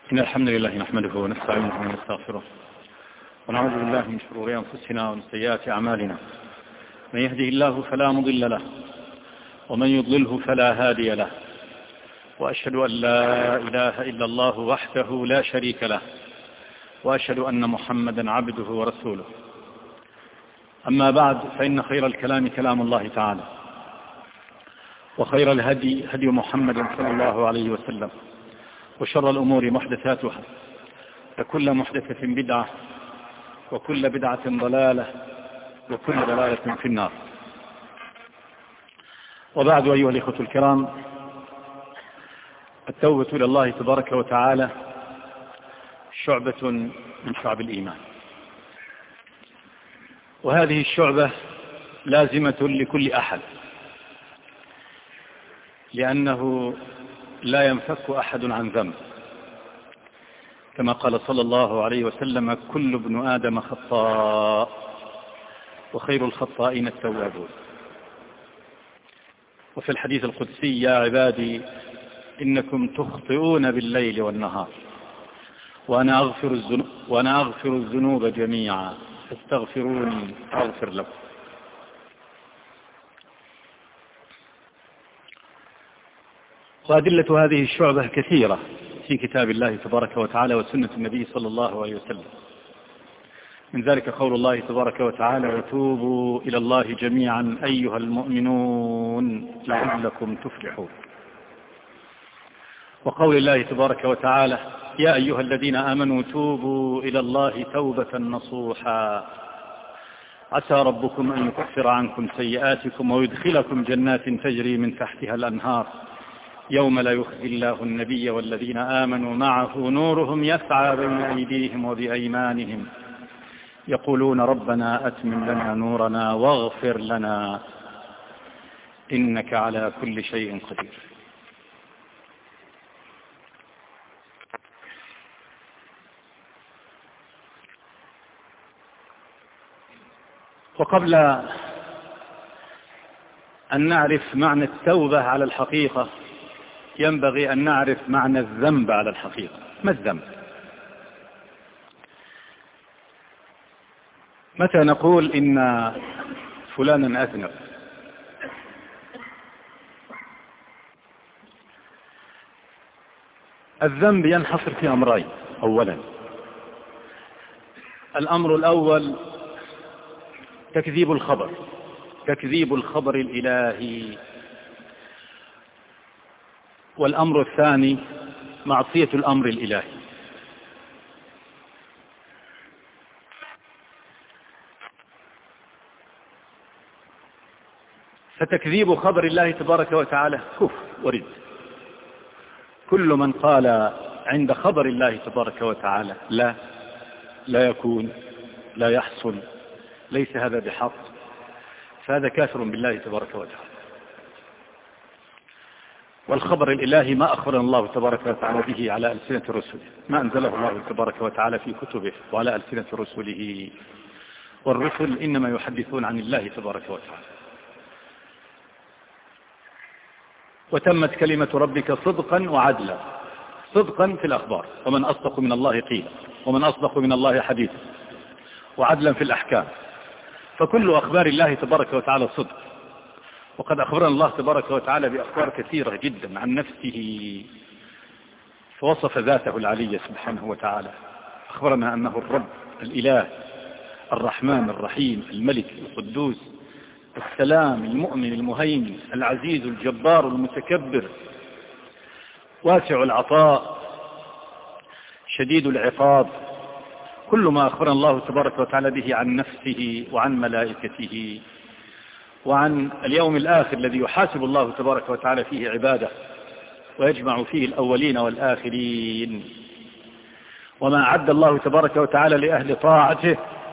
إن الحمد لله نحمده ونستعينه ونستغفره ونعوذ بالله من شرور أنفسنا ومن سيئات أعمالنا. من يهده الله فلا مضل له ومن يضلله فلا هادي له، وأشهد أن لا إله إلا الله وحده لا شريك له، وأشهد أن محمدا عبده ورسوله. أما بعد، فإن خير الكلام كلام الله تعالى، وخير الهدي هدي محمد صلى الله عليه وسلم، وشر الأمور محدثاتها، فكل محدثة بدعة، وكل بدعة ضلالة، وكل ضلالة في النار. وبعد، أيها الإخوة الكرام، التوبة إلى الله تبارك وتعالى شعبة من شعب الإيمان، وهذه الشعبة لازمة لكل أحد، لأنه لا ينفك أحد عن ذنب، كما قال صلى الله عليه وسلم: كل ابن آدم خطاء وخير الخطائين التوابون. وفي الحديث القدسي: يا عبادي إنكم تخطئون بالليل والنهار وأنا أغفر الذنوب جميعا فاستغفروني أغفر لكم. وأدلة هذه الشعبة كثيرة في كتاب الله تبارك وتعالى وسنة النبي صلى الله عليه وسلم. من ذلك قول الله تبارك وتعالى: وتوبوا إلى الله جميعا أيها المؤمنون لعلكم تفلحون. وقول الله تبارك وتعالى: يا أيها الذين آمنوا توبوا إلى الله توبة نصوحا عسى ربكم أن يكفر عنكم سيئاتكم ويدخلكم جنات تجري من تحتها الأنهار يوم لا يخزي الله النبي والذين آمنوا معه نورهم يسعى بين أيديهم وبأيمانهم يقولون ربنا أتمم لنا نورنا واغفر لنا إنك على كل شيء قدير. وقبل أن نعرف معنى التوبة على الحقيقة، ينبغي أن نعرف معنى الذنب على الحقيقة. ما الذنب؟ متى نقول إن فلانا أذنب؟ الذنب ينحصر في أمرين. أولا، الأمر الأول تكذيب الخبر الإلهي، والأمر الثاني معصية الأمر الإلهي. فتكذيب خبر الله تبارك وتعالى كفر ورد. كل من قال عند خبر الله تبارك وتعالى لا يكون، لا يحصل، ليس هذا بحق، فهذا كافر بالله تبارك وتعالى. والخبر الإلهي ما أخبرنا الله تبارك وتعالى به على ألسنة رسله، ما أنزله الله تبارك وتعالى في كتبه وعلى ألسنة رسله، والرسل إنما يحدثون عن الله تبارك وتعالى. وتمت كلمة ربك صدقا وعدلا، صدقا في الأخبار، ومن أصدق من الله قيلا، ومن أصدق من الله حديثا، وعدلا في الأحكام. فكل أخبار الله تبارك وتعالى صدق. وقد أخبرنا الله تبارك وتعالى بأخبار كثيرة جدا عن نفسه، فوصف ذاته العلية سبحانه وتعالى. أخبرنا أنه الرب الإله الرحمن الرحيم الملك القدوس السلام المؤمن المهيمن العزيز الجبار المتكبر واسع العطاء شديد العقاب. كل ما أخبرنا الله تبارك وتعالى به عن نفسه وعن ملائكته وعن اليوم الآخر الذي يحاسب الله تبارك وتعالى فيه عباده ويجمع فيه الأولين والآخرين، وما أعد الله تبارك وتعالى لأهل طاعته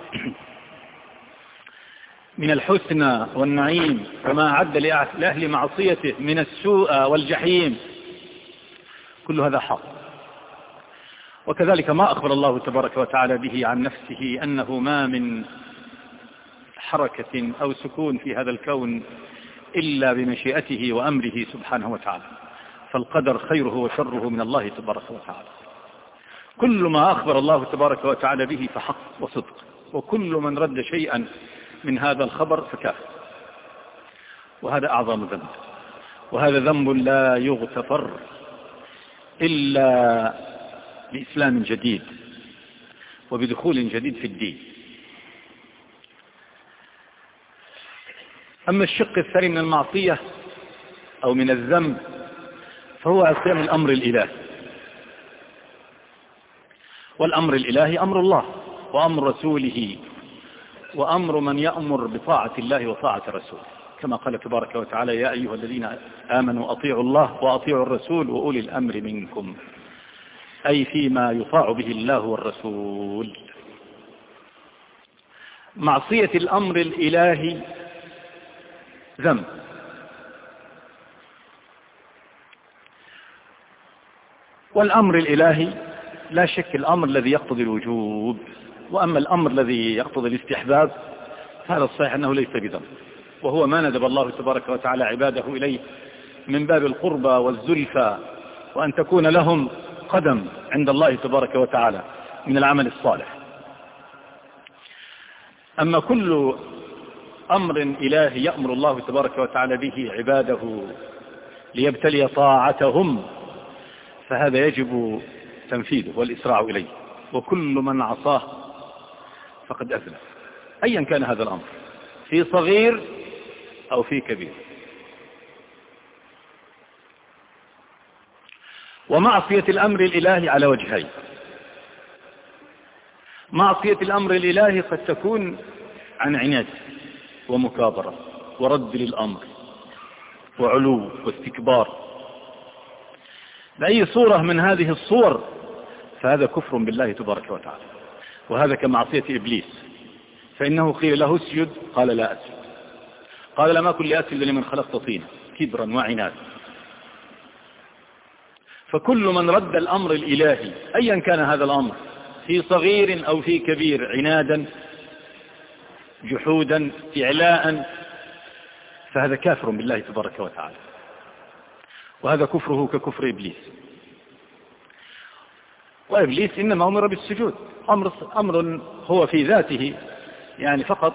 من الحسنى والنعيم، وما أعد لأهل معصيته من السوء والجحيم. كل هذا حق. وكذلك ما أخبر الله تبارك وتعالى به عن نفسه أنه ما من حركة أو سكون في هذا الكون إلا بمشيئته وأمره سبحانه وتعالى، فالقدر خيره وشره من الله تبارك وتعالى. كل ما أخبر الله تبارك وتعالى به فحق وصدق، وكل من رد شيئا من هذا الخبر فكافر. وهذا أعظم ذنب، وهذا ذنب لا يغتفر إلا بإسلام جديد وبدخول جديد في الدين. أما الشق الثاني من المعصية أو من الذنب فهو عصيان الأمر الإلهي. والأمر الإلهي أمر الله وأمر رسوله وأمر من يأمر بطاعة الله وطاعة رسوله، كما قال تبارك وتعالى: يا أيها الذين آمنوا أطيعوا الله وأطيعوا الرسول وأولي الأمر منكم، أي فيما يطاع به الله والرسول. معصية الأمر الإلهي ذنب، والأمر الإلهي لا شك الأمر الذي يقتضي الوجوب، وأما الأمر الذي يقتضي الاستحباب هذا الصحيح أنه ليس بذنب، وهو ما ندب الله تبارك وتعالى عباده إليه من باب القربى والزلفى، وأن تكون لهم قدم عند الله تبارك وتعالى من العمل الصالح. أما كل أمر إلهي يأمر الله تبارك وتعالى به عباده ليبتلي طاعتهم فهذا يجب تنفيذه والإسراع إليه، وكل من عصاه فقد أذنب، أيا كان هذا الأمر في صغير أو في كبير. ومعصية الأمر الإلهي على وجهين: معصية الأمر الإلهي قد تكون عن عناد ومكابرة ورد للأمر وعلو واستكبار، بأي صورة من هذه الصور فهذا كفر بالله تبارك وتعالى، وهذا كمعصية إبليس، فإنه قيل له اسجد قال لا أسجد، قال لم أكن لأسجد لمن خلقت طينا، كبرا وعناد. فكل من رد الأمر الإلهي أيا كان هذا الأمر في صغير أو في كبير عنادا جحودا إعلاء فهذا كافر بالله تبارك وتعالى، وهذا كفره ككفر إبليس. وإبليس إنما أمر بالسجود، أمر هو في ذاته يعني فقط،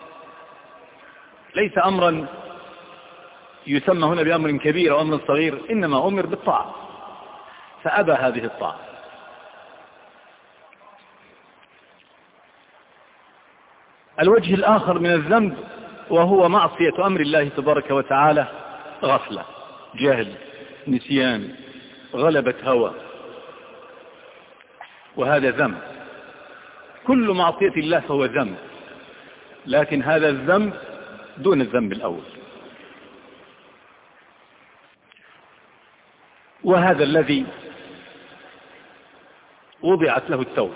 ليس أمرا يسمى هنا بأمر كبير أو أمر صغير، إنما أمر بالطاعة فأبى هذه الطاعة. الوجه الآخر من الذنب وهو معصية أمر الله تبارك وتعالى غفلة، جهل، نسيان، غلبة هوى، وهذا ذنب. كل معصية الله فهو ذنب، لكن هذا الذنب دون الذنب الأول، وهذا الذي وضعت له التوبة،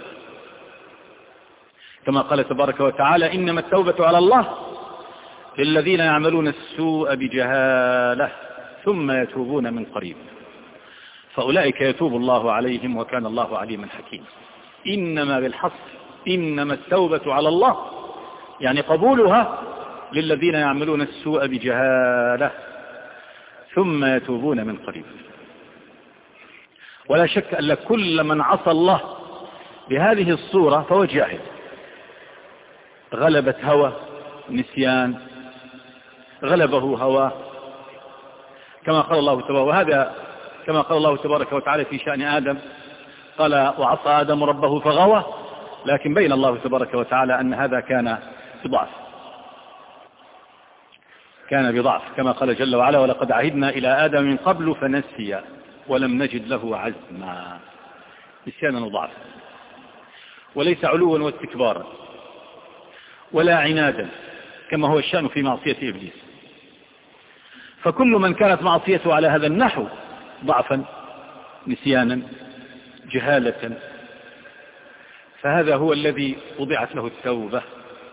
كما قال تبارك وتعالى: إنما التوبة على الله للذين يعملون السوء بجهالة ثم يتوبون من قريب فأولئك يتوب الله عليهم وكان الله عليما حكيما. إنما بالحصر، إنما التوبة على الله يعني قبولها للذين يعملون السوء بجهالة ثم يتوبون من قريب. ولا شك أن كل من عصى الله بهذه الصورة فهو جاهل، غلبة هوى، نسيان، غلبه هوى، كما قال الله تبارك، وهذا كما قال الله تبارك وتعالى في شأن آدم، قال: وعصى آدم ربه فغوى، لكن بين الله تبارك وتعالى أن هذا كان بضعف، كما قال جل وعلا: ولقد عهدنا إلى آدم من قبل فنسي ولم نجد له عزما. نسيانا وضعفا، وليس علوا واستكبارا ولا عنادا كما هو الشأن في معصية إبليس. فكل من كانت معصيته على هذا النحو ضعفا، نسيانا، جهالة، فهذا هو الذي وضعت له التوبة،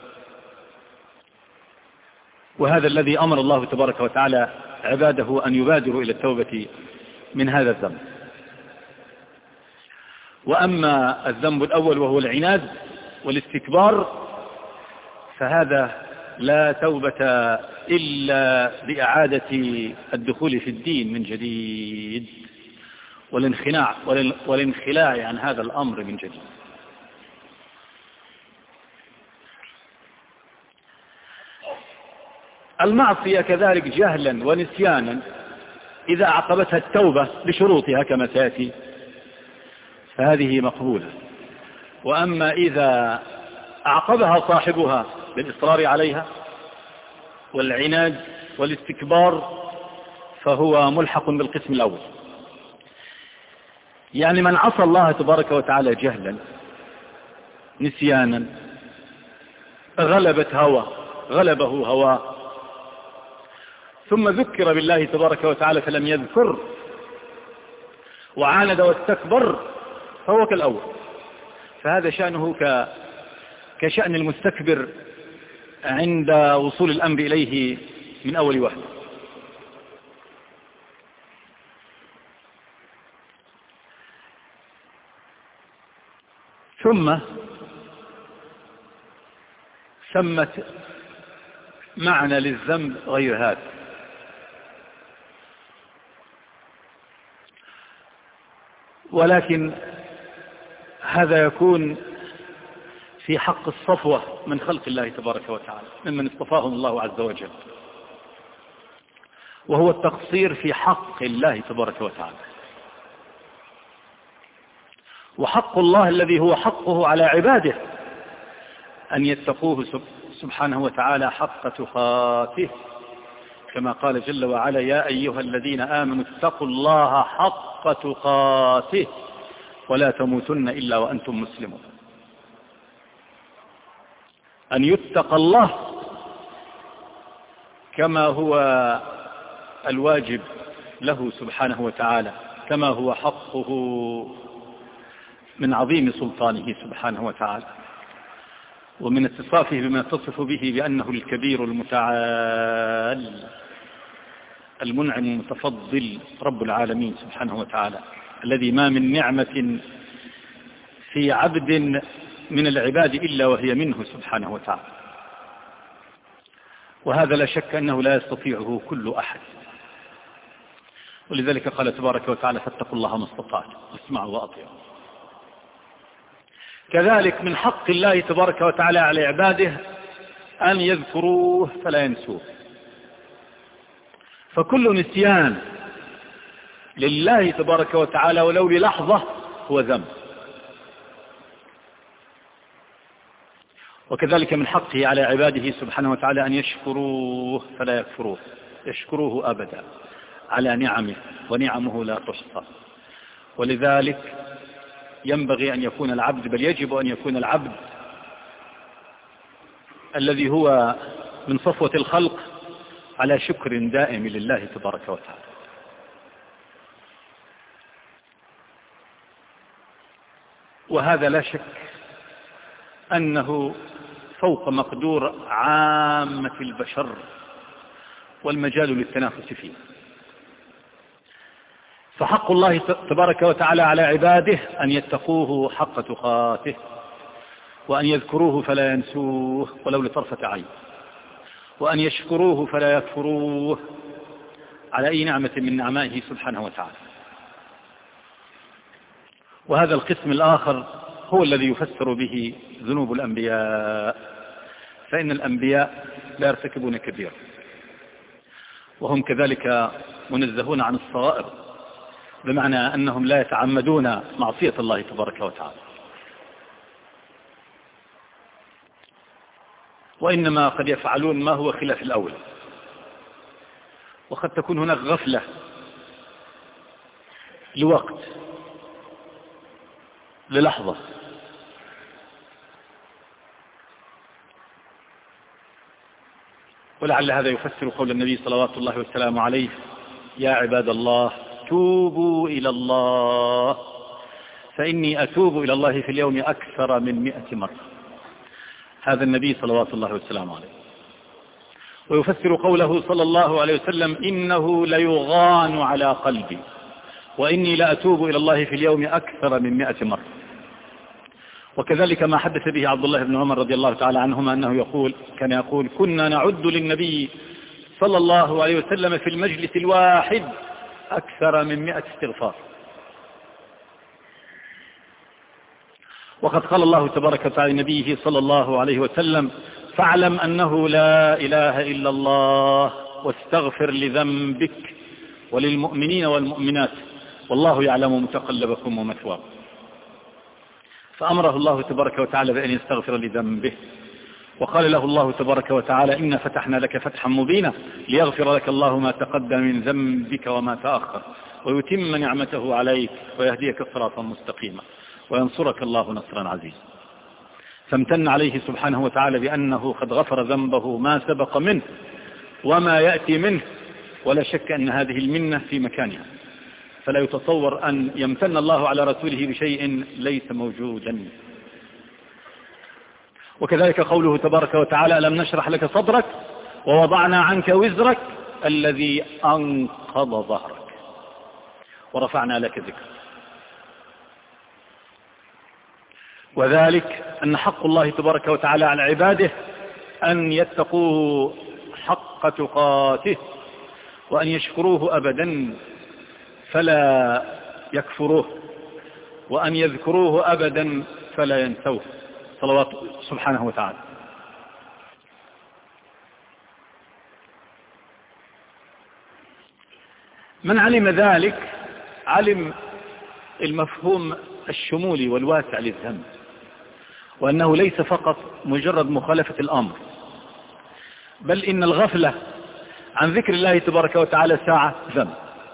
وهذا الذي أمر الله تبارك وتعالى عباده أن يبادروا إلى التوبة من هذا الذنب. وأما الذنب الأول وهو العناد والاستكبار فهذا لا توبة إلا بإعادة الدخول في الدين من جديد، والانخلاع عن هذا الأمر من جديد. المعصية كذلك جهلا ونسيانا إذا عقبتها التوبة بشروطها كما سيأتي فهذه مقبولة، وأما إذا أعقبها صاحبها بالإصرار عليها والعناد والاستكبار فهو ملحق بالقسم الأول. يعني من عصى الله تبارك وتعالى جهلا نسيانا غلبه هواه ثم ذكر بالله تبارك وتعالى فلم يذكر وعاند واستكبر فهو كالأول، فهذا شأنه كشأن المستكبر عند وصول الأمر إليه من أول وهلة. ثم سمت معنى للذنب غير هذا، ولكن هذا يكون في حق الصفوة من خلق الله تبارك وتعالى ممن اصطفاهم الله عز وجل، وهو التقصير في حق الله تبارك وتعالى. وحق الله الذي هو حقه على عباده أن يتقوه سبحانه وتعالى حق تقاته، كما قال جل وعلا يا أيها الذين آمنوا اتقوا الله حق تقاته ولا تموتن إلا وأنتم مسلمون. أن يتقى الله كما هو الواجب له سبحانه وتعالى، كما هو حقه من عظيم سلطانه سبحانه وتعالى، ومن اتصافه بما تصف به بأنه الكبير المتعال المنعم المتفضل رب العالمين سبحانه وتعالى، الذي ما من نعمة في عبد من العباد إلا وهي منه سبحانه وتعالى، وهذا لا شك أنه لا يستطيعه كل أحد. ولذلك قال تبارك وتعالى فاتقوا الله ما استطعتم واسمعوا وأطيعوا. كذلك من حق الله تبارك وتعالى على عباده أن يذكروه فلا ينسوه، فكل نسيان لله تبارك وتعالى ولو للحظة هو ذنب. وكذلك من حقه على عباده سبحانه وتعالى أن يشكروه فلا يكفروه، يشكروه أبدا على نعمه، ونعمه لا تحصى. ولذلك ينبغي أن يكون العبد، بل يجب أن يكون العبد الذي هو من صفوة الخلق على شكر دائم لله تبارك وتعالى. وهذا لا شك أنه فوق مقدور عامة البشر والمجال للتنافس فيه. فحق الله تبارك وتعالى على عباده أن يتقوه حق تقاته، وأن يذكروه فلا ينسوه ولو لطرفة عين، وأن يشكروه فلا يكفروه على أي نعمة من نعمائه سبحانه وتعالى. وهذا القسم الآخر هو الذي يفسر به ذنوب الأنبياء، فإن الأنبياء لا يرتكبون كبيرا، وهم كذلك منزهون عن الصغائر، بمعنى أنهم لا يتعمدون معصية الله تبارك وتعالى، وإنما قد يفعلون ما هو خلاف الأول، وقد تكون هناك غفلة لوقت للحظة، ولعل هذا يفسر قول النبي صلوات الله والسلام عليه يا عباد الله توبوا إلى الله فإني أتوب إلى الله في اليوم أكثر من 100 مرة. هذا النبي صلوات الله والسلام عليه. ويفسر قوله صلى الله عليه وسلم إنه ليغان على قلبي وإني لأتوب إلى الله في اليوم أكثر من 100 مرة. وكذلك ما حدث به عبد الله بن عمر رضي الله تعالى عنهما أنه كان يقول كنا نعد للنبي صلى الله عليه وسلم في المجلس الواحد أكثر من 100 استغفار. وقد قال الله تبارك وتعالى لنبيه صلى الله عليه وسلم: فاعلم أنه لا إله إلا الله واستغفر لذنبك وللمؤمنين والمؤمنات والله يعلم متقلبكم ومثواكم. فأمره الله تبارك وتعالى بأن يستغفر لذنبه، وقال له الله تبارك وتعالى: إنا فتحنا لك فتحا مبينا ليغفر لك الله ما تقدم من ذنبك وما تأخر ويتم نعمته عليك ويهديك صراطا مستقيما وينصرك الله نصرا عزيزا. فامتن عليه سبحانه وتعالى بأنه قد غفر ذنبه ما سبق منه وما يأتي منه، ولا شك أن هذه المنة في مكانها، فلا يتصور أن يمتن الله على رسوله بشيء ليس موجودا. وكذلك قوله تبارك وتعالى: ألم نشرح لك صدرك ووضعنا عنك وزرك الذي أنقض ظهرك ورفعنا لك ذكرك. وذلك أن حق الله تبارك وتعالى على عباده أن يتقوه حق تقاته، وأن يشكروه أبدا فلا يكفروه، وأن يذكروه أبدا فلا ينسوه صلوات سبحانه وتعالى. من علم ذلك علم المفهوم الشمولي والواسع للذنب، وأنه ليس فقط مجرد مخالفة الأمر، بل إن الغفلة عن ذكر الله تبارك وتعالى ساعة ذنب.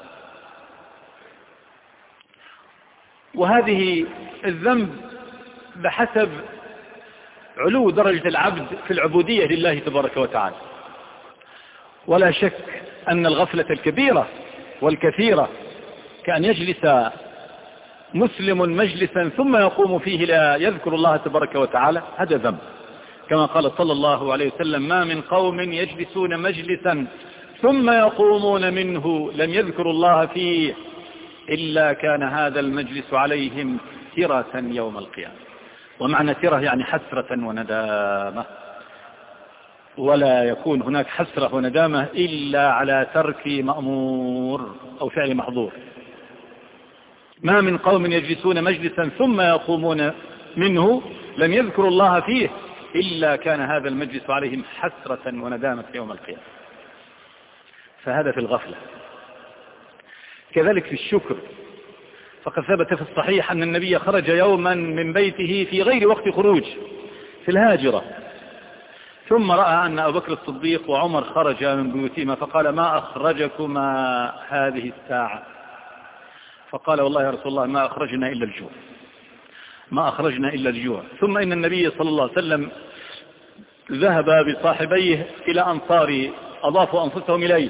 وهذه الذنب بحسب علو درجة العبد في العبودية لله تبارك وتعالى. ولا شك أن الغفلة الكبيرة والكثيرة كأن يجلس مسلم مجلسا ثم يقوم فيه لا يذكر الله تبارك وتعالى، هذا ذنب، كما قال صلى الله عليه وسلم: ما من قوم يجلسون مجلسا ثم يقومون منه لم يذكروا الله فيه إلا كان هذا المجلس عليهم ترة يوم القيامة. ومعنى ترة يعني حسرة وندامة، ولا يكون هناك حسرة وندامة إلا على ترك مأمور أو فعل محظور. ما من قوم يجلسون مجلسا ثم يقومون منه لم يذكروا الله فيه إلا كان هذا المجلس عليهم حسرة وندامة يوم القيامة. فهذا في الغفلة. كذلك في الشكر، فقد ثبت في الصحيح أن النبي خرج يوما من بيته في غير وقت خروج في الهاجرة، ثم رأى أن أبو بكر الصديق وعمر خرج من بيوتهما فقال: ما أخرجكما هذه الساعة؟ فقال: والله يا رسول الله ما أخرجنا إلا الجوع، ما أخرجنا إلا الجوع. ثم إن النبي صلى الله عليه وسلم ذهب بصاحبيه إلى أنصار أضافوا أنفسهم إليه،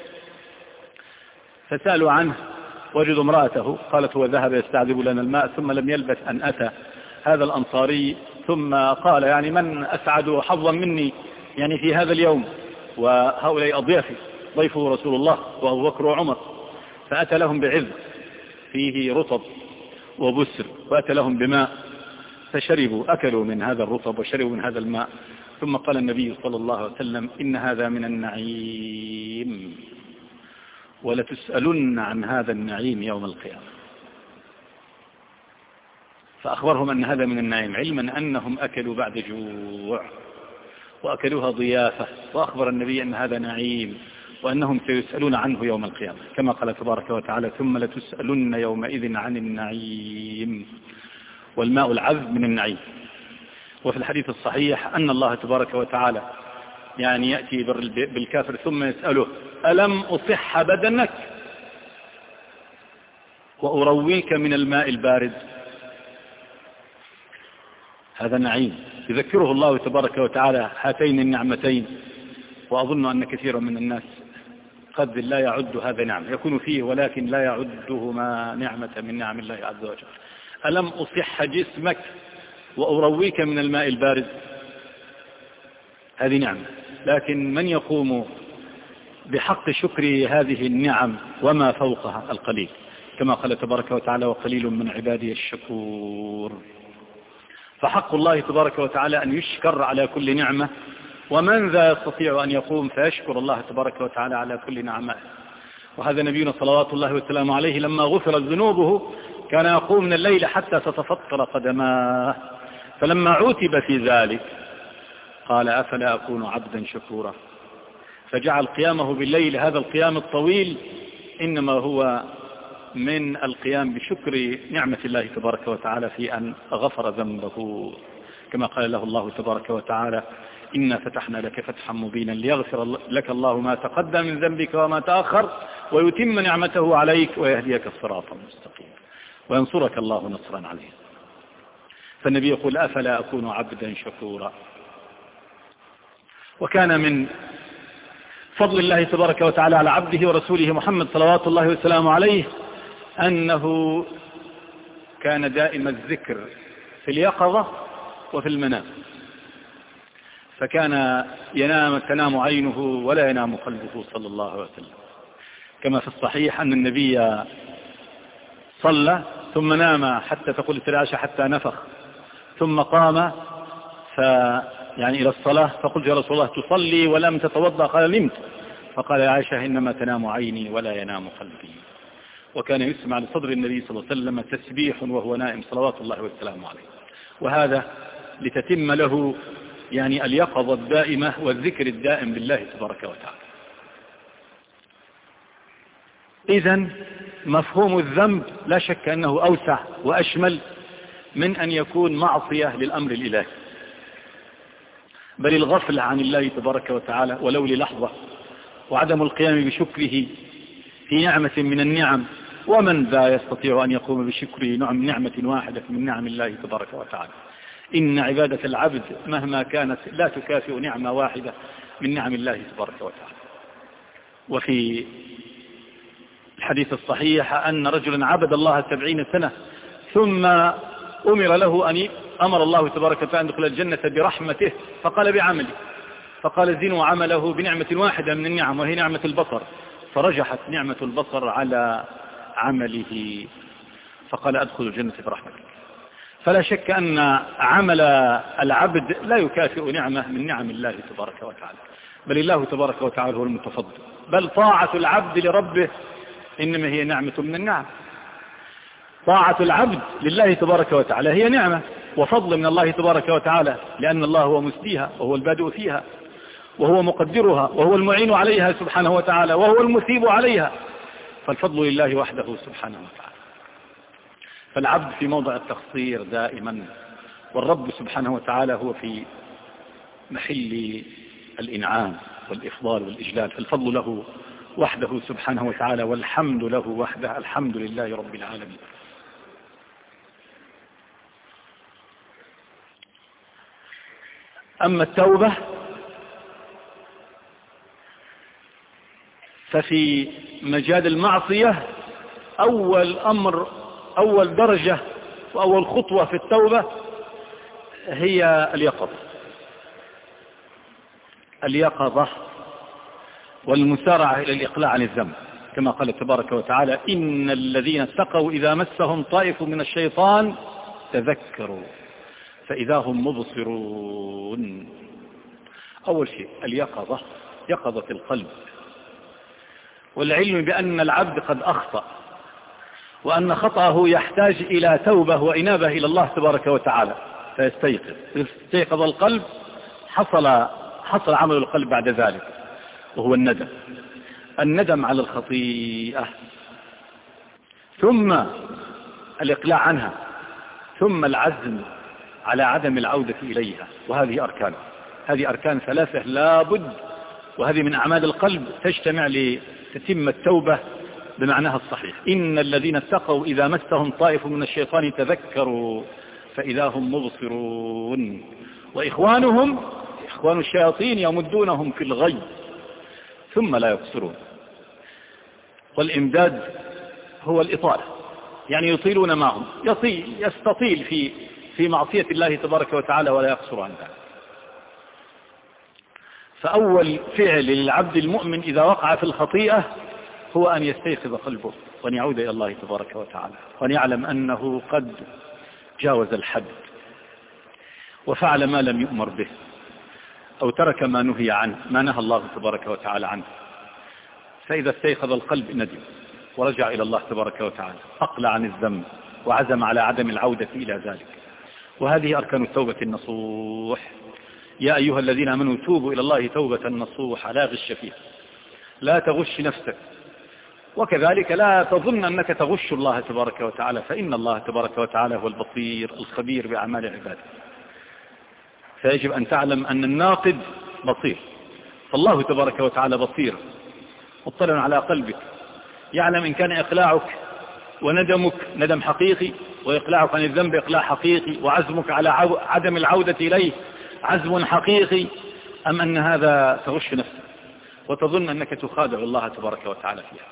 فسألوا عنه وجدوا امرأته، قالت: هو ذهب يستعذب لنا الماء. ثم لم يلبث أن أتى هذا الأنصاري ثم قال: يعني من أسعد حظا مني يعني في هذا اليوم، وهؤلاء أضيافي، ضيفه رسول الله وأبو بكر وعمر. فأتى لهم بعذ فيه رطب وبسر، وأتى لهم بماء فشربوا، أكلوا من هذا الرطب وشربوا من هذا الماء. ثم قال النبي صلى الله عليه وسلم: إن هذا من النعيم ولتسألن عن هذا النعيم يوم القيامة. فأخبرهم أن هذا من النعيم، علما أنهم أكلوا بعد جوع وأكلوها ضيافة، وأخبر النبي أن هذا نعيم وأنهم سيسألون عنه يوم القيامة، كما قال تبارك وتعالى: ثم لتسألن يومئذ عن النعيم. والماء العذب من النعيم. وفي الحديث الصحيح أن الله تبارك وتعالى يعني يأتي بالكافر ثم يسأله: ألم أصح بدنك وأرويك من الماء البارد؟ هذا نعيم يذكره الله تبارك وتعالى هاتين النعمتين. وأظن أن كثيرا من الناس قد لا يعد هذا نعم يكون فيه، ولكن لا يعدهما نعمة من نعم الله عز وجل. ألم أصح جسمك وأرويك من الماء البارد؟ هذه نعمة. لكن من يقوم بحق شكر هذه النعم وما فوقها؟ القليل، كما قال تبارك وتعالى: وقليل من عبادي الشكور. فحق الله تبارك وتعالى أن يشكر على كل نعمة، ومن ذا يستطيع أن يقوم فيشكر الله تبارك وتعالى على كل نعمة. وهذا نبينا صلوات الله وسلامه عليه لما غفرت ذنوبه كان يقوم من الليل حتى تتفطر قدماه، فلما عوتب في ذلك قال أفلا أكون عبدا شكورا، فجعل قيامه بالليل هذا القيام الطويل إنما هو من القيام بشكر نعمة الله تبارك وتعالى في أن غفر ذنبه، كما قال له الله تبارك وتعالى إنا فتحنا لك فتحا مبينا ليغفر لك الله ما تقدم من ذنبك وما تأخر ويتم نعمته عليك ويهديك الصراط المستقيم وينصرك الله نصرا عليه. فالنبي يقول أفلا أكون عبدا شكورا. وكان من فضل الله تبارك وتعالى على عبده ورسوله محمد صلوات الله وسلامه عليه أنه كان دائم الذكر في اليقظة وفي المنام، فكان تنام عينه ولا ينام قلبه صلى الله عليه وسلم، كما في الصحيح أن النبي صلى ثم نام حتى تقول الفراشة حتى نفخ، ثم قام إلى الصلاة، فقلت يا رسول الله تصلي ولم تتوضأ؟ قال نمت، فقال يا عائشة إنما تنام عيني ولا ينام قلبي. وكان يسمع لصدر النبي صلى الله عليه وسلم تسبيح وهو نائم صلوات الله والسلام عليه، وهذا لتتم له اليقظة الدائمة والذكر الدائم بالله تبارك وتعالى. إذن مفهوم الذنب لا شك أنه أوسع وأشمل من أن يكون معصية للأمر الإلهي، بل الغفلة عن الله تبارك وتعالى ولو للحظة، وعدم القيام بشكره في نعمة من النعم، ومن ذا يستطيع أن يقوم بشكره نعمة واحدة من نعم الله تبارك وتعالى. إن عبادة العبد مهما كانت لا تكافئ نعمة واحدة من نعم الله تبارك وتعالى. وفي الحديث الصحيح أن رجلا عبد الله 70 سنة ثم أمر الله تبارك وتعالى أن يدخل الجنة برحمته، فقال بعمله، فقال زنوا عمله بنعمة واحدة من النعم وهي نعمة البصر، فرجحت نعمة البصر على عمله، فقال أدخل الجنة برحمتك. فلا شك أن عمل العبد لا يكافئ نعمة من نعم الله تبارك وتعالى، بل الله تبارك وتعالى هو المتفضل، بل طاعة العبد لربه إنما هي نعمة من النعم. طاعة العبد لله تبارك وتعالى هي نعمة وفضل من الله تبارك وتعالى، لأن الله هو مسديها وهو البادئ فيها وهو مقدرها وهو المعين عليها سبحانه وتعالى وهو المثيب عليها، فالفضل لله وحده سبحانه وتعالى. فالعبد في موضع التقصير دائما، والرب سبحانه وتعالى هو في محل الإنعام والإفضال والإجلال، فالفضل له وحده سبحانه وتعالى والحمد له وحده، الحمد لله رب العالمين. أما التوبة ففي مجال المعصية أول درجة وأول خطوة في التوبة هي اليقظة والمسارعة إلى الإقلاع عن الذنب، كما قال تبارك وتعالى إن الذين اتقوا إذا مسهم طائف من الشيطان تذكروا فإذا هم مبصرون. أول شيء اليقظة، يقظة القلب، والعلم بأن العبد قد أخطأ وأن خطأه يحتاج إلى توبة وإنابة إلى الله تبارك وتعالى فيستيقظ. استيقظ القلب حصل عمل القلب بعد ذلك، وهو الندم على الخطيئة، ثم الإقلاع عنها، ثم العزم على عدم العودة إليها. وهذه أركان 3 لا بد، وهذه من أعمال القلب تجتمع لتتم التوبة بمعناها الصحيح. إن الذين اتقوا إذا مسهم طائف من الشيطان تذكروا فإذا هم مبصرون وإخوان الشياطين يمدونهم في الغي ثم لا يقصرون. والإمداد هو الإطالة، يعني يطيلون معهم، يستطيل في معصية الله تبارك وتعالى ولا يقصر عن ذلك. فأول فعل للعبد المؤمن إذا وقع في الخطيئة هو أن يستيقظ قلبه وأن يعود إلى الله تبارك وتعالى، وأن يعلم أنه قد جاوز الحد وفعل ما لم يؤمر به أو ترك ما نهي عنه، ما نهى الله تبارك وتعالى عنه. فإذا استيقظ القلب ندم ورجع إلى الله تبارك وتعالى، أقلع عن الذنب وعزم على عدم العودة إلى ذلك. وهذه أركان التوبة النصوح. يا أيها الذين آمنوا توبوا إلى الله توبة نصوح لا غش فيها، لا تغش نفسك، وكذلك لا تظن أنك تغش الله تبارك وتعالى، فإن الله تبارك وتعالى هو البصير الخبير بأعمال عباده. فيجب أن تعلم أن الناقد بصير، فالله تبارك وتعالى بصير مطلع على قلبك، يعلم إن كان إقلاعك وندمك ندم حقيقي، وإقلاعك عن الذنب إقلاع حقيقي، وعزمك على عدم العودة إليه عزم حقيقي، أم أن هذا تغش نفسك وتظن أنك تخادع الله تبارك وتعالى فيها.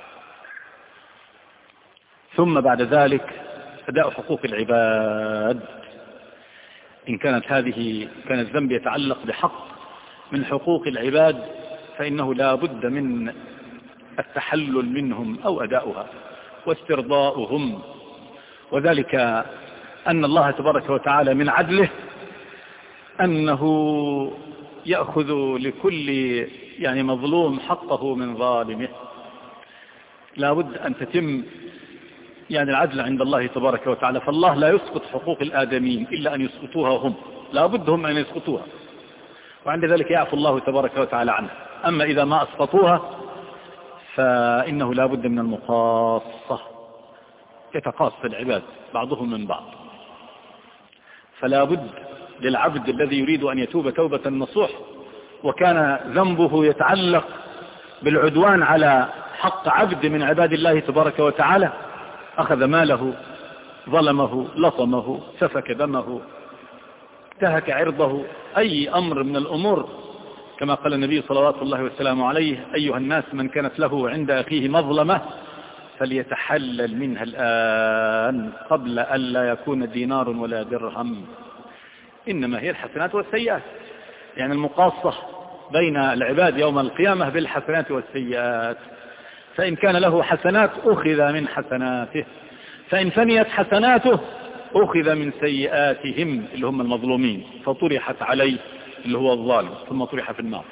ثم بعد ذلك أداء حقوق العباد. إن كان الذنب يتعلق بحق من حقوق العباد فإنه لا بد من التحلل منهم أو أداؤها واسترضاؤهم، وذلك أن الله تبارك وتعالى من عدله أنه يأخذ لكل مظلوم حقه من ظالمه. لا بد أن تتم العدل عند الله تبارك وتعالى، فالله لا يسقط حقوق الآدمين إلا أن يسقطوها هم، لا بد هم أن يسقطوها، وعند ذلك يعفو الله تبارك وتعالى عنه. أما إذا ما أسقطوها فإنه لا بد من المقاصة، يتقاص العباد بعضهم من بعض. فلا بد للعبد الذي يريد أن يتوب توبة نصوح وكان ذنبه يتعلق بالعدوان على حق عبد من عباد الله تبارك وتعالى، أخذ ماله، ظلمه، لطمه، سفك دمه، انتهك عرضه، أي أمر من الأمور، كما قال النبي صلوات الله وسلامه عليه: أيها الناس من كانت له عند أخيه مظلمة فليتحلل منها الآن قبل أن لا يكون دينار ولا درهم. إنما هي الحسنات والسيئات، المقاصة بين العباد يوم القيامة بالحسنات والسيئات. فإن كان له حسنات أخذ من حسناته، فإن فنيت حسناته أخذ من سيئاتهم اللي هم المظلومين فطرحت عليه اللي هو الظالم ثم طرح في النار.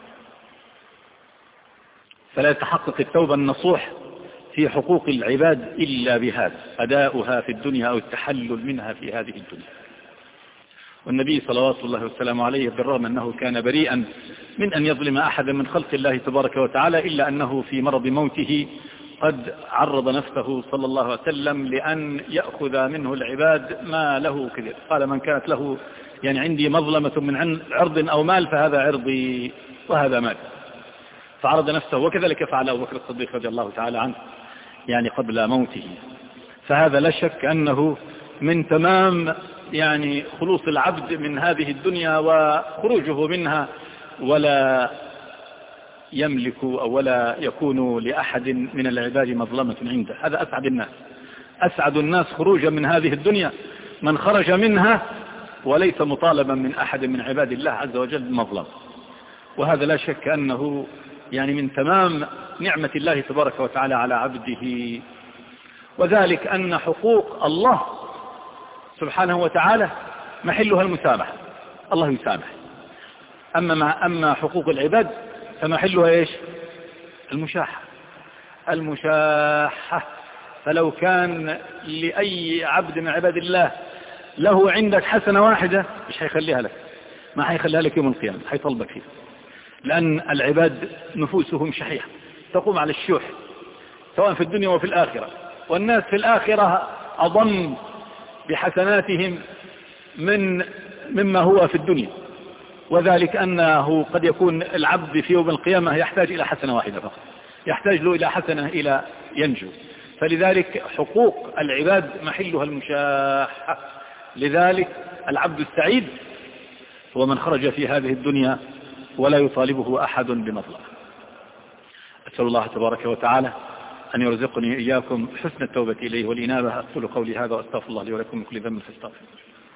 فلا يتحقق التوبة النصوح في حقوق العباد إلا بهذا، أداؤها في الدنيا أو التحلل منها في هذه الدنيا. والنبي صلوات الله وسلامه عليه بالرغم أنه كان بريئا من أن يظلم أحدا من خلق الله تبارك وتعالى، إلا أنه في مرض موته قد عرض نفسه صلى الله عليه وسلم لأن يأخذ منه العباد ما له كذب. قال: من كانت له عندي مظلمة من عرض أو مال فهذا عرضي وهذا مال، فعرض نفسه. وكذلك فعل أبو بكر الصديق رضي الله تعالى عنه قبل موته. فهذا لا شك أنه من تمام خلوص العبد من هذه الدنيا وخروجه منها، ولا يملك أو ولا يكون لأحد من العباد مظلمة عنده. هذا أسعد الناس خروجا من هذه الدنيا من خرج منها وليس مطالبا من أحد من عباد الله عز وجل بمظلمة. وهذا لا شك أنه من تمام نعمة الله تبارك وتعالى على عبده. وذلك أن حقوق الله سبحانه وتعالى محلها المسامحة، الله يسامح. أما حقوق العباد فمحلها إيش؟ المشاحة. فلو كان لأي عبد من عباد الله له عندك حسنة واحدة مش هيخليها لك، ما هيخليها لك يوم القيامة، هيطلبك فيها، لأن العباد نفوسهم شحيحة تقوم على الشح سواء في الدنيا وفي الآخرة، والناس في الآخرة أضم بحسناتهم مما هو في الدنيا. وذلك أنه قد يكون العبد في يوم القيامة يحتاج إلى حسنة واحدة فقط، يحتاج له إلى حسنة إلى ينجو. فلذلك حقوق العباد محلها المشاحة. لذلك العبد السعيد هو من خرج في هذه الدنيا ولا يطالبه أحد بمظلمة. أسأل الله تبارك وتعالى أن يرزقني إياكم حسن التوبة إليه والإنابة. أقول قولي هذا وأستغفر الله لي ولكم من كل ذنب فاستغفروه.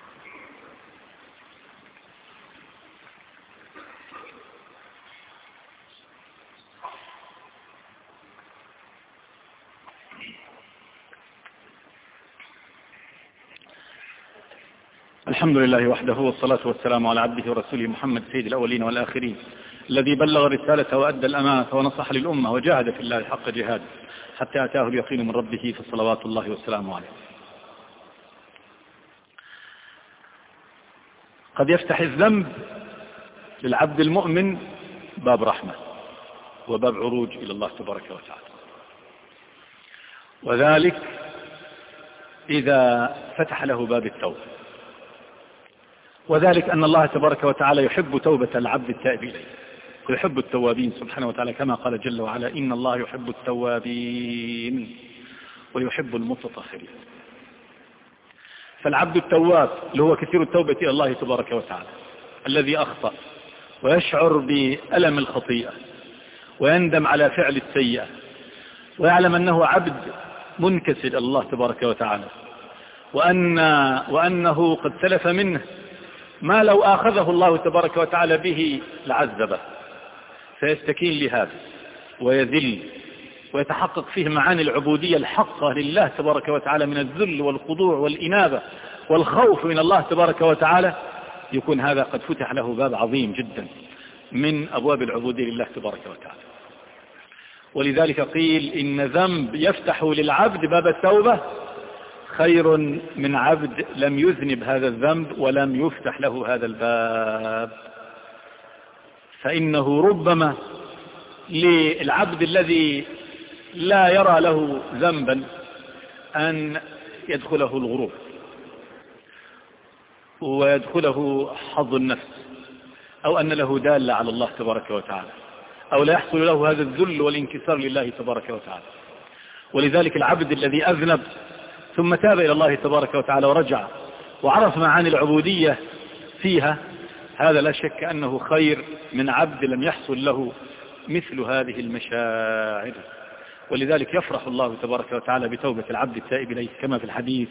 الحمد لله وحده والصلاة والسلام على عبده ورسوله محمد سيد الأولين والآخرين، الذي بلغ الرسالة وأدى الأمانة ونصح للأمة وجاهد في الله حق جهاده حتى أتاه اليقين من ربه، فصلوات الله والسلام عليه. قد يفتح الذنب للعبد المؤمن باب رحمة وباب عروج إلى الله تبارك وتعالى، وذلك إذا فتح له باب التوبة، وذلك أن الله تبارك وتعالى يحب توبة العبد التائب إليه ويحب التوابين سبحانه وتعالى، كما قال جل وعلا إن الله يحب التوابين ويحب المتطهرين. فالعبد التواب اللي هو كثير التوبة إلى الله تبارك وتعالى، الذي أخطأ ويشعر بألم الخطيئة ويندم على فعل السيئة ويعلم أنه عبد منكسر إلى الله تبارك وتعالى، وأنه قد سلف منه ما لو آخذه الله تبارك وتعالى به لعذبه، فيستكين لهذا ويذل ويتحقق فيه معاني العبودية الحقة لله تبارك وتعالى من الذل والخضوع والإنابة والخوف من الله تبارك وتعالى، يكون هذا قد فتح له باب عظيم جدا من أبواب العبودية لله تبارك وتعالى. ولذلك قيل إن ذنب يفتح للعبد باب التوبة خير من عبد لم يذنب هذا الذنب ولم يفتح له هذا الباب. فإنه ربما للعبد الذي لا يرى له ذنبا أن يدخله الغرور ويدخله حظ النفس، أو أن له دالة على الله تبارك وتعالى، أو لا يحصل له هذا الذل والانكسار لله تبارك وتعالى. ولذلك العبد الذي أذنب ثم تاب إلى الله تبارك وتعالى ورجع وعرف معاني العبودية فيها، هذا لا شك أنه خير من عبد لم يحصل له مثل هذه المشاعر. ولذلك يفرح الله تبارك وتعالى بتوبة العبد التائب إليه، كما في الحديث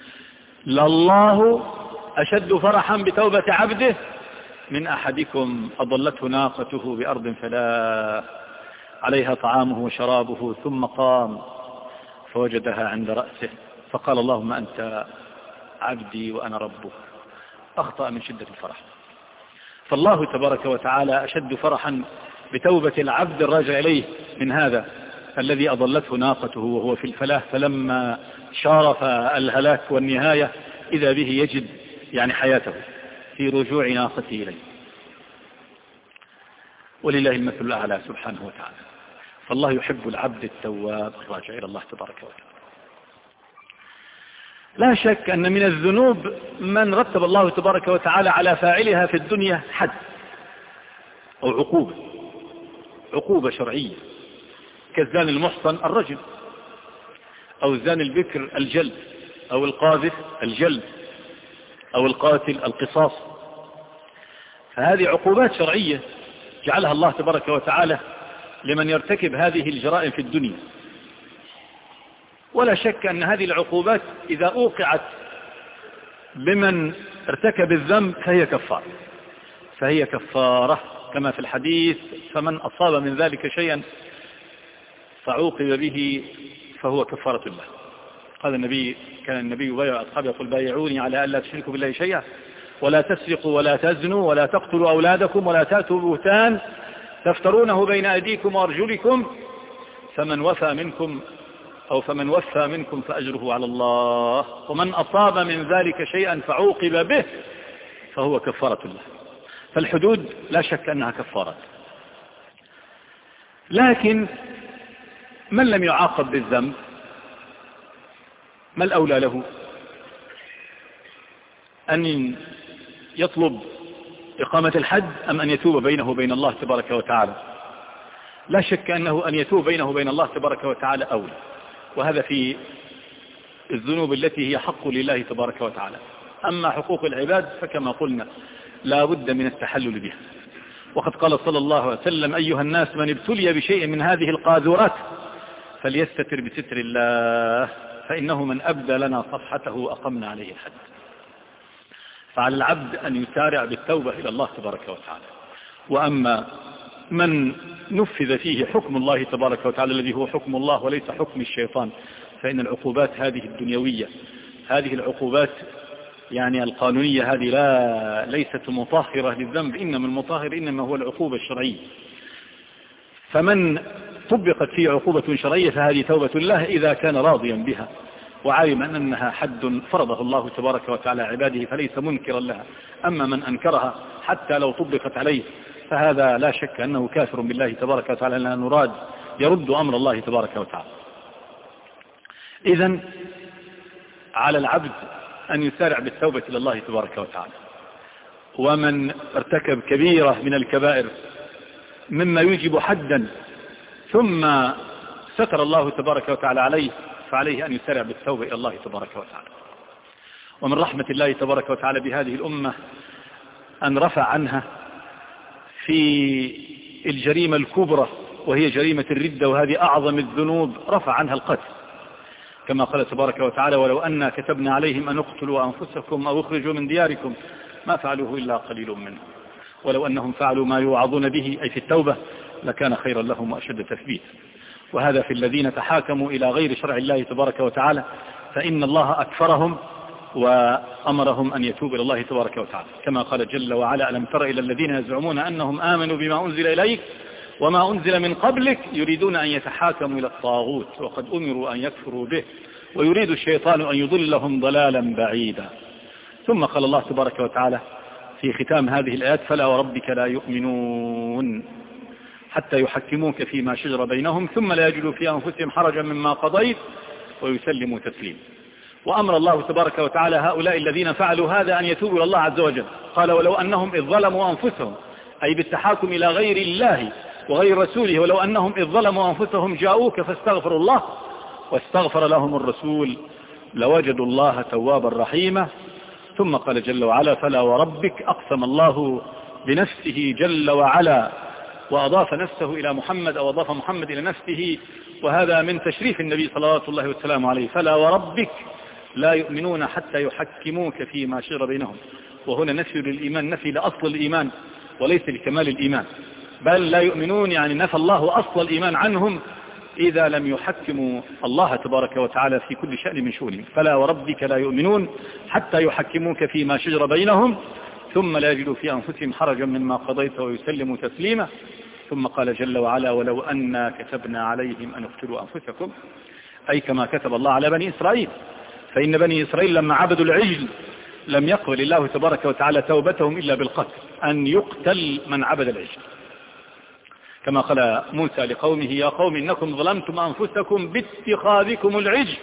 لله أشد فرحا بتوبة عبده من أحدكم أضلته ناقته بأرض فلا عليها طعامه وشرابه ثم قام فوجدها عند رأسه فقال اللهم أنت عبدي وأنا ربك، أخطأ من شدة الفرح. فالله تبارك وتعالى أشد فرحا بتوبة العبد الراجع إليه من هذا الذي أضلته ناقته وهو في الفلاح، فلما شارف الهلاك والنهاية إذا به يجد يعني حياته في رجوع ناقته إليه. ولله المثل الأعلى سبحانه وتعالى. فالله يحب العبد التواب الراجع إلى الله تبارك وتعالى. لا شك أن من الذنوب من رتب الله تبارك وتعالى على فاعلها في الدنيا حد أو عقوبة شرعية، كالزاني المحصن الرجم، أو الزاني البكر الجلد، أو القاذف الجلد، أو القاتل القصاص. فهذه عقوبات شرعية جعلها الله تبارك وتعالى لمن يرتكب هذه الجرائم في الدنيا. ولا شك أن هذه العقوبات إذا أوقعت بمن ارتكب الذنب فهي كفارة كما في الحديث فمن أصاب من ذلك شيئا فعوقب به فهو كفارة الله. قال النبي كان النبي يبايع أصحابه يقول بايعوني على ألا تشركوا بالله شيئا ولا تسرقوا ولا تزنوا ولا تقتلوا أولادكم ولا تأتوا بهتان تفترونه بين أيديكم وأرجلكم فمن وفى منكم فأجره على الله ومن أصاب من ذلك شيئا فعوقب به فهو كفارة الله. فالحدود لا شك أنها كفارات، لكن من لم يعاقب بالذنب ما الأولى له؟ أن يطلب إقامة الحد أم أن يتوب بينه وبين الله تبارك وتعالى؟ لا شك أنه أن يتوب بينه وبين الله تبارك وتعالى أولى، وهذا في الذنوب التي هي حق لله تبارك وتعالى. أما حقوق العباد فكما قلنا لا بد من التحلل بها. وقد قال صلى الله عليه وسلم أيها الناس من ابتلي بشيء من هذه القاذورات فليستتر بستر الله فإنه من أبدى لنا صفحته أقمنا عليه الحد. فعلى العبد أن يسارع بالتوبة إلى الله تبارك وتعالى. وأما من نفذ فيه حكم الله تبارك وتعالى الذي هو حكم الله وليس حكم الشيطان، فإن العقوبات هذه الدنيوية، هذه العقوبات يعني القانونية، هذه ليست مطهرة للذنب، إنما المطهر إنما هو العقوبة الشرعية. فمن طبقت فيه عقوبة شرعية فهذه توبة الله إذا كان راضيا بها وعالما أنها حد فرضه الله تبارك وتعالى عباده فليس منكرا لها. أما من أنكرها حتى لو طبقت عليه فهذا لا شك أنه كافر بالله تبارك وتعالى، لا نراد يرد أمر الله تبارك وتعالى. إذن على العبد أن يسارع بالتوبة إلى الله تبارك وتعالى. ومن ارتكب كبيرة من الكبائر مما يوجب حدا ثم ستر الله تبارك وتعالى عليه فعليه أن يسارع بالتوبة إلى الله تبارك وتعالى. ومن رحمة الله تبارك وتعالى بهذه الأمة أن رفع عنها في الجريمة الكبرى وهي جريمة الردة، وهذه أعظم الذنوب، رفع عنها القتل، كما قال تبارك وتعالى: ولو أنا كتبنا عليهم أن اقتلوا أنفسكم أو اخرجوا من دياركم ما فعلوه إلا قليل منهم ولو أنهم فعلوا ما يوعظون به أي في التوبة لكان خيرا لهم وأشد تثبيت. وهذا في الذين تحاكموا إلى غير شرع الله تبارك وتعالى، فإن الله أكفرهم وأمرهم أن يتوبوا إلى الله تبارك وتعالى، كما قال جل وعلا: ألم تر إلى الذين يزعمون أنهم آمنوا بما أنزل إليك وما أنزل من قبلك يريدون أن يتحاكموا إلى الطاغوت وقد أمروا أن يكفروا به ويريد الشيطان أن يضلهم ضلالا بعيدا. ثم قال الله تبارك وتعالى في ختام هذه الآيات: فلا وربك لا يؤمنون حتى يحكموك فيما شجر بينهم ثم لا يجدوا في أنفسهم حرجا مما قضيت ويسلموا تسليما. وأمر الله تبارك وتعالى هؤلاء الذين فعلوا هذا أن يتوبوا إلى الله عز وجل. قال: ولو أنهم إذ ظلموا أنفسهم، أي بالتحاكم إلى غير الله وغير رسوله، ولو أنهم إذ ظلموا أنفسهم جاءوك فاستغفروا الله واستغفر لهم الرسول لوجدوا الله توابا رحيما. ثم قال جل وعلا: فلا وربك، أقسم الله بنفسه جل وعلا وأضاف نفسه إلى محمد أو أضاف محمد إلى نفسه، وهذا من تشريف النبي صلوات الله وسلامه عليه. فلا وربك لا يؤمنون حتى يحكموك فيما شجر بينهم. وهنا نفي للإيمان، نفي لأصل الإيمان وليس لكمال الإيمان، بل لا يؤمنون يعني نفى الله أصل الإيمان عنهم إذا لم يحكموا الله تبارك وتعالى في كل شأن من شؤونهم. فلا وربك لا يؤمنون حتى يحكموك فيما شجر بينهم ثم لا يجدوا في أنفسهم حرجا مما قضيت ويسلموا تسليما. ثم قال جل وعلا: ولو أنا كتبنا عليهم أن اقتلوا أنفسكم، أي كما كتب الله على بني إسرائيل. فإن بني إسرائيل لما عبدوا العجل لم يقبل الله تبارك وتعالى توبتهم إلا بالقتل، أن يقتل من عبد العجل، كما قال موسى لقومه: يا قوم إنكم ظلمتم أنفسكم باتخاذكم العجل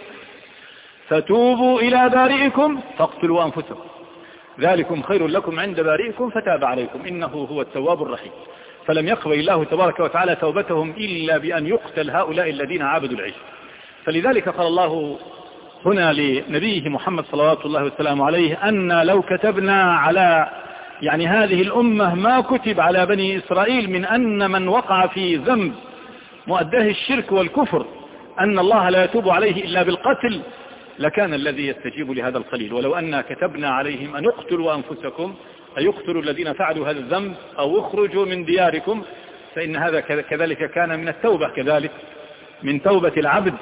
فتوبوا إلى بارئكم فاقتلوا أنفسكم ذلكم خير لكم عند بارئكم فتاب عليكم إنه هو التواب الرحيم. فلم يقبل الله تبارك وتعالى توبتهم إلا بأن يقتل هؤلاء الذين عبدوا العجل. فلذلك قال الله هنا لنبيه محمد صلوات الله وسلامه عليه: أن لو كتبنا على هذه الأمة ما كتب على بني إسرائيل من أن من وقع في ذنب مؤداه الشرك والكفر أن الله لا يتوب عليه إلا بالقتل لكان الذي يستجيب لهذا القليل. ولو أن كتبنا عليهم أن اقتلوا أنفسكم، أي اقتلوا الذين فعلوا هذا الذنب أو اخرجوا من دياركم، فإن هذا كذلك كان من التوبة، كذلك من توبة العبد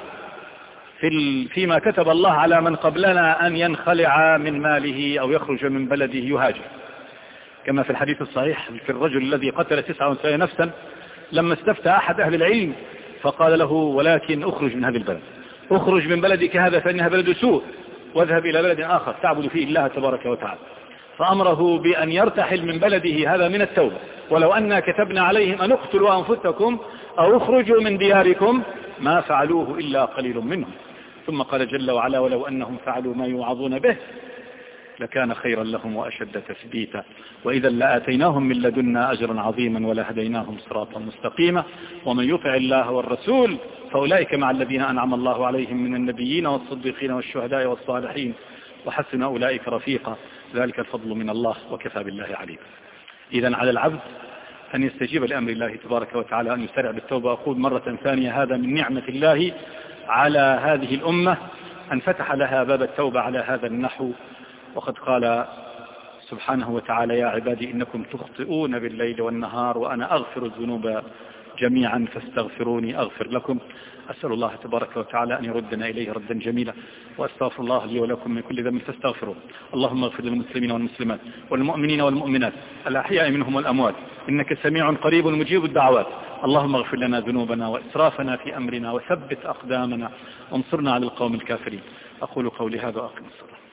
فيما كتب الله على من قبلنا أن ينخلع من ماله أو يخرج من بلده يهاجر، كما في الحديث الصحيح في الرجل الذي قتل 99 نفسا لما استفتى أحد أهل العلم فقال له: ولكن اخرج من هذا البلد، اخرج من بلدك هذا فإنها بلد سوء واذهب إلى بلد آخر تعبد فيه الله تبارك وتعالى. فأمره بأن يرتحل من بلده، هذا من التوبة. ولو أنا كتبنا عليهم أن اقتلوا أنفسكم أو اخرجوا من دياركم ما فعلوه إلا قليل منهم. ثم قال جل وعلا: ولو أنهم فعلوا ما يوعظون به لكان خيرا لهم وأشد تثبيتا وإذا لآتيناهم من لدنا أجرا عظيما ولهديناهم صراطا مستقيما ومن يطع الله والرسول فأولئك مع الذين أنعم الله عليهم من النبيين والصديقين والشهداء والصالحين وحسن أولئك رفيقا ذلك الفضل من الله وكفى بالله عليم. إذن على العبد أن يستجيب لأمر الله تبارك وتعالى، أن يسرع بالتوبة. أقول مرة ثانية: هذا من نعمة الله على هذه الأمة أن فتح لها باب التوبة على هذا النحو. وقد قال سبحانه وتعالى: يا عبادي إنكم تخطئون بالليل والنهار وأنا أغفر الذنوب جميعا فاستغفروني أغفر لكم. أسأل الله تبارك وتعالى أن يردنا إليه ردا جميلا، وأستغفر الله لي ولكم من كل ذنب فاستغفروه. اللهم اغفر للمسلمين والمسلمات والمؤمنين والمؤمنات الأحياء منهم والأموات إنك سميع قريب مجيب الدعوات. اللهم اغفر لنا ذنوبنا وإسرافنا في أمرنا وثبت أقدامنا وانصرنا على القوم الكافرين. أقول قولي هذا وأقم الصلاة.